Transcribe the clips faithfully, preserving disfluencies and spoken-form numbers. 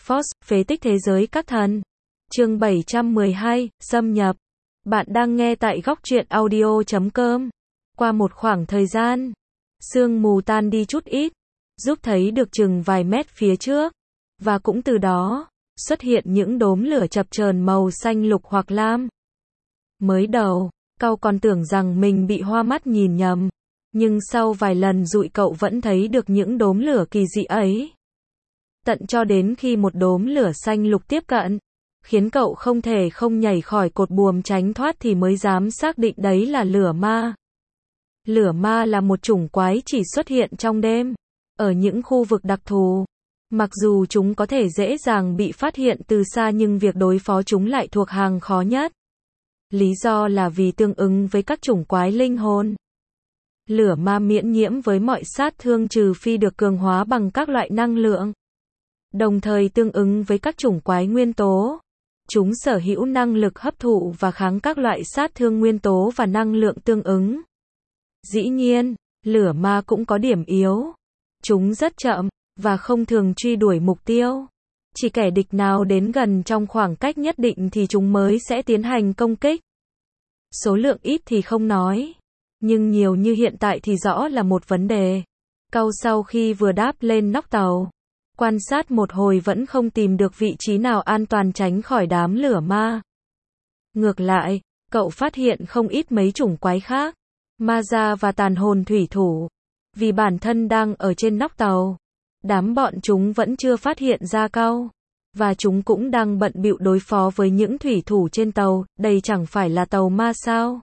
Force, phế tích thế giới các thần. Chương bảy trăm mười hai, xâm nhập. Bạn đang nghe tại góc truyện audio chấm com. Qua một khoảng thời gian, sương mù tan đi chút ít, giúp thấy được chừng vài mét phía trước, và cũng từ đó, xuất hiện những đốm lửa chập chờn màu xanh lục hoặc lam. Mới đầu, cậu còn tưởng rằng mình bị hoa mắt nhìn nhầm, nhưng sau vài lần dụi cậu vẫn thấy được những đốm lửa kỳ dị ấy. Tận cho đến khi một đốm lửa xanh lục tiếp cận, khiến cậu không thể không nhảy khỏi cột buồm tránh thoát thì mới dám xác định đấy là lửa ma. Lửa ma là một chủng quái chỉ xuất hiện trong đêm, ở những khu vực đặc thù. Mặc dù chúng có thể dễ dàng bị phát hiện từ xa nhưng việc đối phó chúng lại thuộc hàng khó nhất. Lý do là vì tương ứng với các chủng quái linh hồn. Lửa ma miễn nhiễm với mọi sát thương trừ phi được cường hóa bằng các loại năng lượng. Đồng thời tương ứng với các chủng quái nguyên tố. Chúng sở hữu năng lực hấp thụ và kháng các loại sát thương nguyên tố và năng lượng tương ứng. Dĩ nhiên, lửa ma cũng có điểm yếu. Chúng rất chậm, và không thường truy đuổi mục tiêu. Chỉ kẻ địch nào đến gần trong khoảng cách nhất định thì chúng mới sẽ tiến hành công kích. Số lượng ít thì không nói, nhưng nhiều như hiện tại thì rõ là một vấn đề. Cậu sau khi vừa đáp lên nóc tàu, quan sát một hồi vẫn không tìm được vị trí nào an toàn tránh khỏi đám lửa ma. Ngược lại, cậu phát hiện không ít mấy chủng quái khác, ma da và tàn hồn thủy thủ. Vì bản thân đang ở trên nóc tàu, đám bọn chúng vẫn chưa phát hiện ra cậu, và chúng cũng đang bận bịu đối phó với những thủy thủ trên tàu. Đây chẳng phải là tàu ma sao?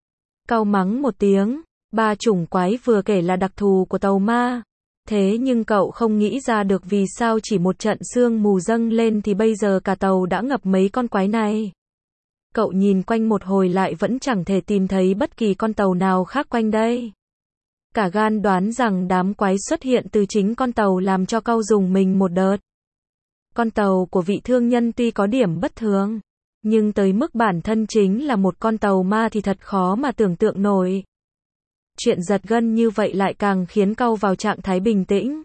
Cậu mắng một tiếng. Ba chủng quái vừa kể là đặc thù của tàu ma. Thế nhưng cậu không nghĩ ra được vì sao chỉ một trận sương mù dâng lên thì bây giờ cả tàu đã ngập mấy con quái này. Cậu nhìn quanh một hồi lại vẫn chẳng thể tìm thấy bất kỳ con tàu nào khác quanh đây. Cả gan đoán rằng đám quái xuất hiện từ chính con tàu làm cho cậu rùng mình một đợt. Con tàu của vị thương nhân tuy có điểm bất thường, nhưng tới mức bản thân chính là một con tàu ma thì thật khó mà tưởng tượng nổi. Chuyện giật gân như vậy lại càng khiến cậu vào trạng thái bình tĩnh,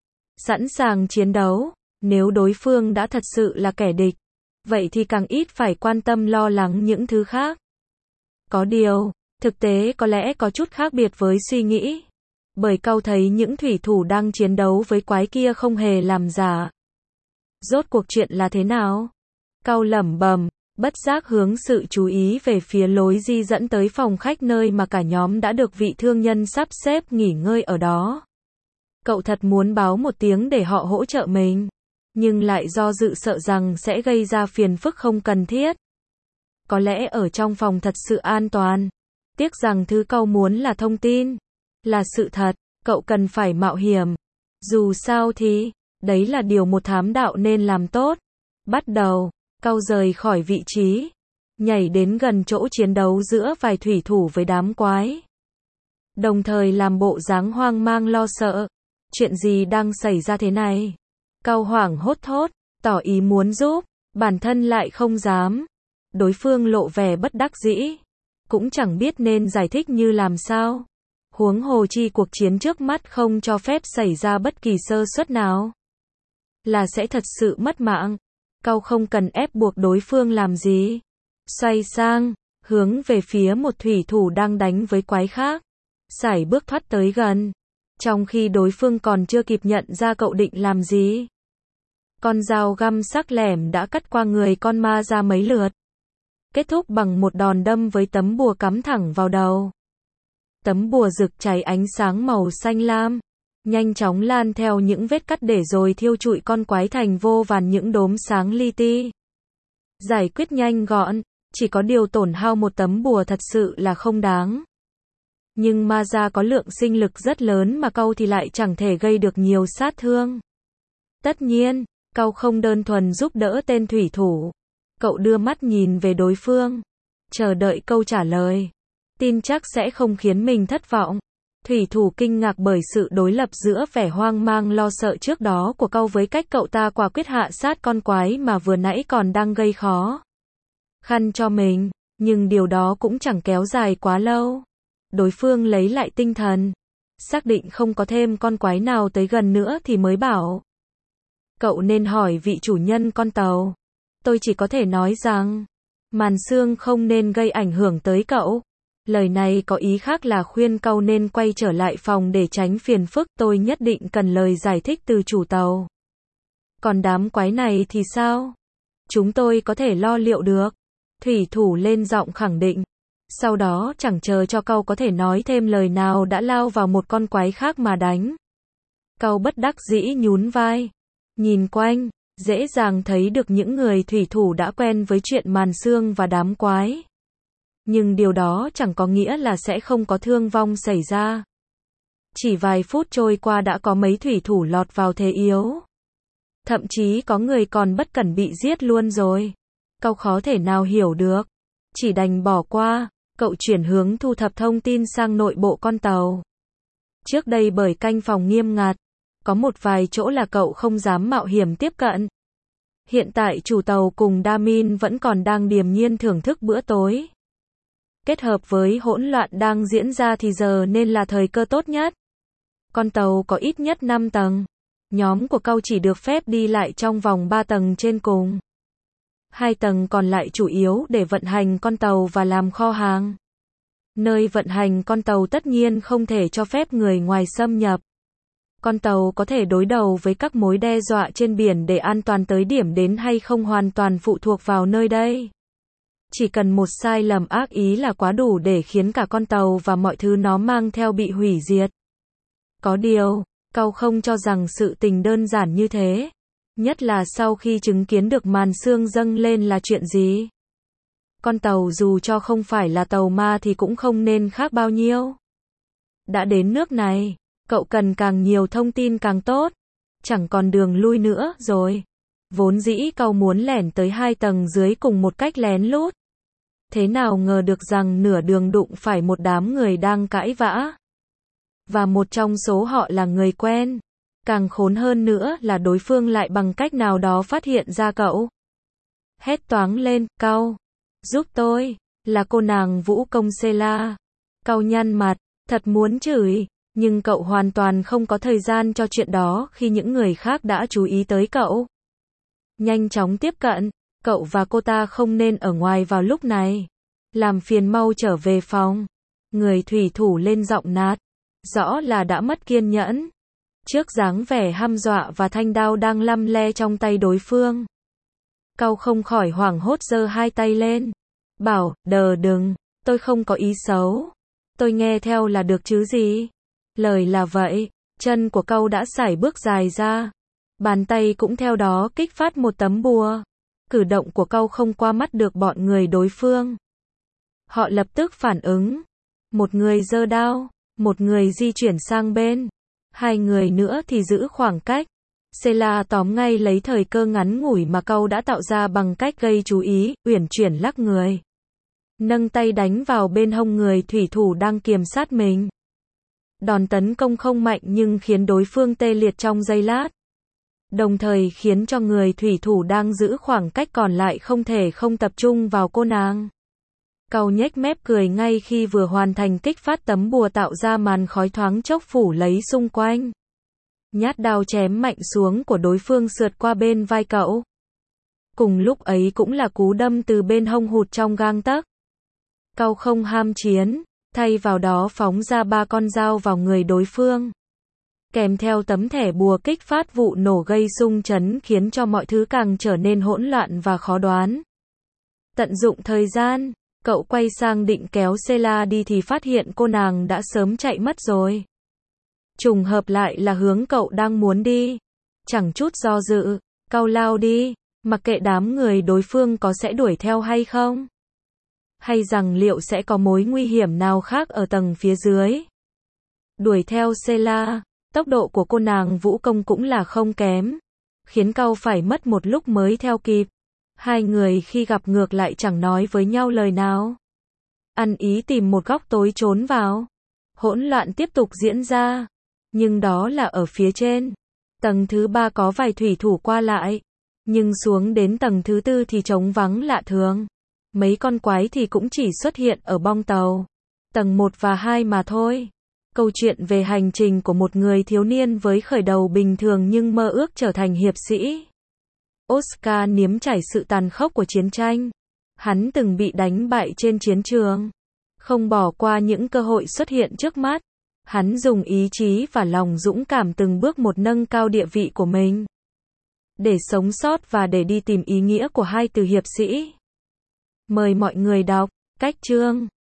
sẵn sàng chiến đấu. Nếu đối phương đã thật sự là kẻ địch, vậy thì càng ít phải quan tâm lo lắng những thứ khác. Có điều, thực tế có lẽ có chút khác biệt với suy nghĩ. Bởi cậu thấy những thủy thủ đang chiến đấu với quái kia không hề làm giả. Rốt cuộc chuyện là thế nào? Cậu lẩm bẩm, bất giác hướng sự chú ý về phía lối đi dẫn tới phòng khách nơi mà cả nhóm đã được vị thương nhân sắp xếp nghỉ ngơi ở đó. Cậu thật muốn báo một tiếng để họ hỗ trợ mình, nhưng lại do dự sợ rằng sẽ gây ra phiền phức không cần thiết. Có lẽ ở trong phòng thật sự an toàn. Tiếc rằng thứ cậu muốn là thông tin, là sự thật, cậu cần phải mạo hiểm. Dù sao thì, đấy là điều một thám đạo nên làm tốt. Bắt đầu, cậu rời khỏi vị trí, nhảy đến gần chỗ chiến đấu giữa vài thủy thủ với đám quái. Đồng thời làm bộ dáng hoang mang lo sợ. Chuyện gì đang xảy ra thế này? Cậu hoảng hốt thốt, tỏ ý muốn giúp, bản thân lại không dám. Đối phương lộ vẻ bất đắc dĩ, cũng chẳng biết nên giải thích như làm sao. Huống hồ chi cuộc chiến trước mắt không cho phép xảy ra bất kỳ sơ suất nào, là sẽ thật sự mất mạng. Cậu không cần ép buộc đối phương làm gì. Xoay sang, hướng về phía một thủy thủ đang đánh với quái khác, sải bước thoát tới gần, trong khi đối phương còn chưa kịp nhận ra cậu định làm gì. Con dao găm sắc lẻm đã cắt qua người con ma ra mấy lượt, kết thúc bằng một đòn đâm với tấm bùa cắm thẳng vào đầu. Tấm bùa rực cháy ánh sáng màu xanh lam, nhanh chóng lan theo những vết cắt để rồi thiêu trụi con quái thành vô vàn những đốm sáng li ti. Giải quyết nhanh gọn, chỉ có điều tổn hao một tấm bùa thật sự là không đáng. Nhưng ma da có lượng sinh lực rất lớn mà cậu thì lại chẳng thể gây được nhiều sát thương. Tất nhiên, cậu không đơn thuần giúp đỡ tên thủy thủ. Cậu đưa mắt nhìn về đối phương, chờ đợi câu trả lời. Tin chắc sẽ không khiến mình thất vọng. Thủy thủ kinh ngạc bởi sự đối lập giữa vẻ hoang mang lo sợ trước đó của cậu với cách cậu ta quả quyết hạ sát con quái mà vừa nãy còn đang gây khó khăn cho mình. Nhưng điều đó cũng chẳng kéo dài quá lâu. Đối phương lấy lại tinh thần, xác định không có thêm con quái nào tới gần nữa thì mới bảo. Cậu nên hỏi vị chủ nhân con tàu. Tôi chỉ có thể nói rằng, màn sương không nên gây ảnh hưởng tới cậu. Lời này có ý khác là khuyên cậu nên quay trở lại phòng để tránh phiền phức, tôi nhất định cần lời giải thích từ chủ tàu. Còn đám quái này thì sao? Chúng tôi có thể lo liệu được. Thủy thủ lên giọng khẳng định. Sau đó chẳng chờ cho cậu có thể nói thêm lời nào đã lao vào một con quái khác mà đánh. Cậu bất đắc dĩ nhún vai. Nhìn quanh, dễ dàng thấy được những người thủy thủ đã quen với chuyện màn sương và đám quái. Nhưng điều đó chẳng có nghĩa là sẽ không có thương vong xảy ra. Chỉ vài phút trôi qua đã có mấy thủy thủ lọt vào thế yếu. Thậm chí có người còn bất cẩn bị giết luôn rồi. Cậu khó thể nào hiểu được. Chỉ đành bỏ qua, cậu chuyển hướng thu thập thông tin sang nội bộ con tàu. Trước đây bởi canh phòng nghiêm ngặt, có một vài chỗ là cậu không dám mạo hiểm tiếp cận. Hiện tại chủ tàu cùng Damin vẫn còn đang điềm nhiên thưởng thức bữa tối. Kết hợp với hỗn loạn đang diễn ra thì giờ nên là thời cơ tốt nhất. Con tàu có ít nhất năm tầng. Nhóm của cậu chỉ được phép đi lại trong vòng ba tầng trên cùng. Hai tầng còn lại chủ yếu để vận hành con tàu và làm kho hàng. Nơi vận hành con tàu tất nhiên không thể cho phép người ngoài xâm nhập. Con tàu có thể đối đầu với các mối đe dọa trên biển để an toàn tới điểm đến hay không hoàn toàn phụ thuộc vào nơi đây. Chỉ cần một sai lầm ác ý là quá đủ để khiến cả con tàu và mọi thứ nó mang theo bị hủy diệt. Có điều, cậu không cho rằng sự tình đơn giản như thế. Nhất là sau khi chứng kiến được màn sương dâng lên là chuyện gì. Con tàu dù cho không phải là tàu ma thì cũng không nên khác bao nhiêu. Đã đến nước này, cậu cần càng nhiều thông tin càng tốt. Chẳng còn đường lui nữa rồi. Vốn dĩ cậu muốn lẻn tới hai tầng dưới cùng một cách lén lút. Thế nào ngờ được rằng nửa đường đụng phải một đám người đang cãi vã. Và một trong số họ là người quen. Càng khốn hơn nữa là đối phương lại bằng cách nào đó phát hiện ra cậu. Hét toáng lên, cậu, giúp tôi, là cô nàng vũ công Sela. Cậu nhăn mặt, thật muốn chửi, nhưng cậu hoàn toàn không có thời gian cho chuyện đó khi những người khác đã chú ý tới cậu. Nhanh chóng tiếp cận, cậu và cô ta không nên ở ngoài vào lúc này. Làm phiền mau trở về phòng. Người thủy thủ lên giọng nạt, rõ là đã mất kiên nhẫn. Trước dáng vẻ hăm dọa và thanh đao đang lăm le trong tay đối phương. Cậu không khỏi hoảng hốt giơ hai tay lên. Bảo, đờ đừng, tôi không có ý xấu. Tôi nghe theo là được chứ gì. Lời là vậy, chân của cậu đã sải bước dài ra. Bàn tay cũng theo đó kích phát một tấm bùa. Cử động của cậu không qua mắt được bọn người đối phương. Họ lập tức phản ứng. Một người giơ đao, một người di chuyển sang bên. Hai người nữa thì giữ khoảng cách. Sela tóm ngay lấy thời cơ ngắn ngủi mà cậu đã tạo ra bằng cách gây chú ý, uyển chuyển lắc người. Nâng tay đánh vào bên hông người thủy thủ đang kiềm sát mình. Đòn tấn công không mạnh nhưng khiến đối phương tê liệt trong giây lát. Đồng thời khiến cho người thủy thủ đang giữ khoảng cách còn lại không thể không tập trung vào cô nàng. Cậu nhếch mép cười ngay khi vừa hoàn thành kích phát tấm bùa tạo ra màn khói thoáng chốc phủ lấy xung quanh. Nhát đao chém mạnh xuống của đối phương sượt qua bên vai cậu. Cùng lúc ấy cũng là cú đâm từ bên hông hụt trong gang tấc. Cậu không ham chiến, thay vào đó phóng ra ba con dao vào người đối phương. Kèm theo tấm thẻ bùa kích phát vụ nổ gây xung chấn khiến cho mọi thứ càng trở nên hỗn loạn và khó đoán. Tận dụng thời gian, cậu quay sang định kéo Sela đi thì phát hiện cô nàng đã sớm chạy mất rồi. Trùng hợp lại là hướng cậu đang muốn đi. Chẳng chút do dự, cậu lao đi, mặc kệ đám người đối phương có sẽ đuổi theo hay không. Hay rằng liệu sẽ có mối nguy hiểm nào khác ở tầng phía dưới. Đuổi theo Sela, tốc độ của cô nàng vũ công cũng là không kém. Khiến cậu phải mất một lúc mới theo kịp. Hai người khi gặp ngược lại chẳng nói với nhau lời nào. Ăn ý tìm một góc tối trốn vào. Hỗn loạn tiếp tục diễn ra. Nhưng đó là ở phía trên. Tầng thứ ba có vài thủy thủ qua lại. Nhưng xuống đến tầng thứ tư thì trống vắng lạ thường. Mấy con quái thì cũng chỉ xuất hiện ở bong tàu. Tầng một và hai mà thôi. Câu chuyện về hành trình của một người thiếu niên với khởi đầu bình thường nhưng mơ ước trở thành hiệp sĩ. Oscar nếm trải sự tàn khốc của chiến tranh. Hắn từng bị đánh bại trên chiến trường. Không bỏ qua những cơ hội xuất hiện trước mắt. Hắn dùng ý chí và lòng dũng cảm từng bước một nâng cao địa vị của mình. Để sống sót và để đi tìm ý nghĩa của hai từ hiệp sĩ. Mời mọi người đọc. Cách chương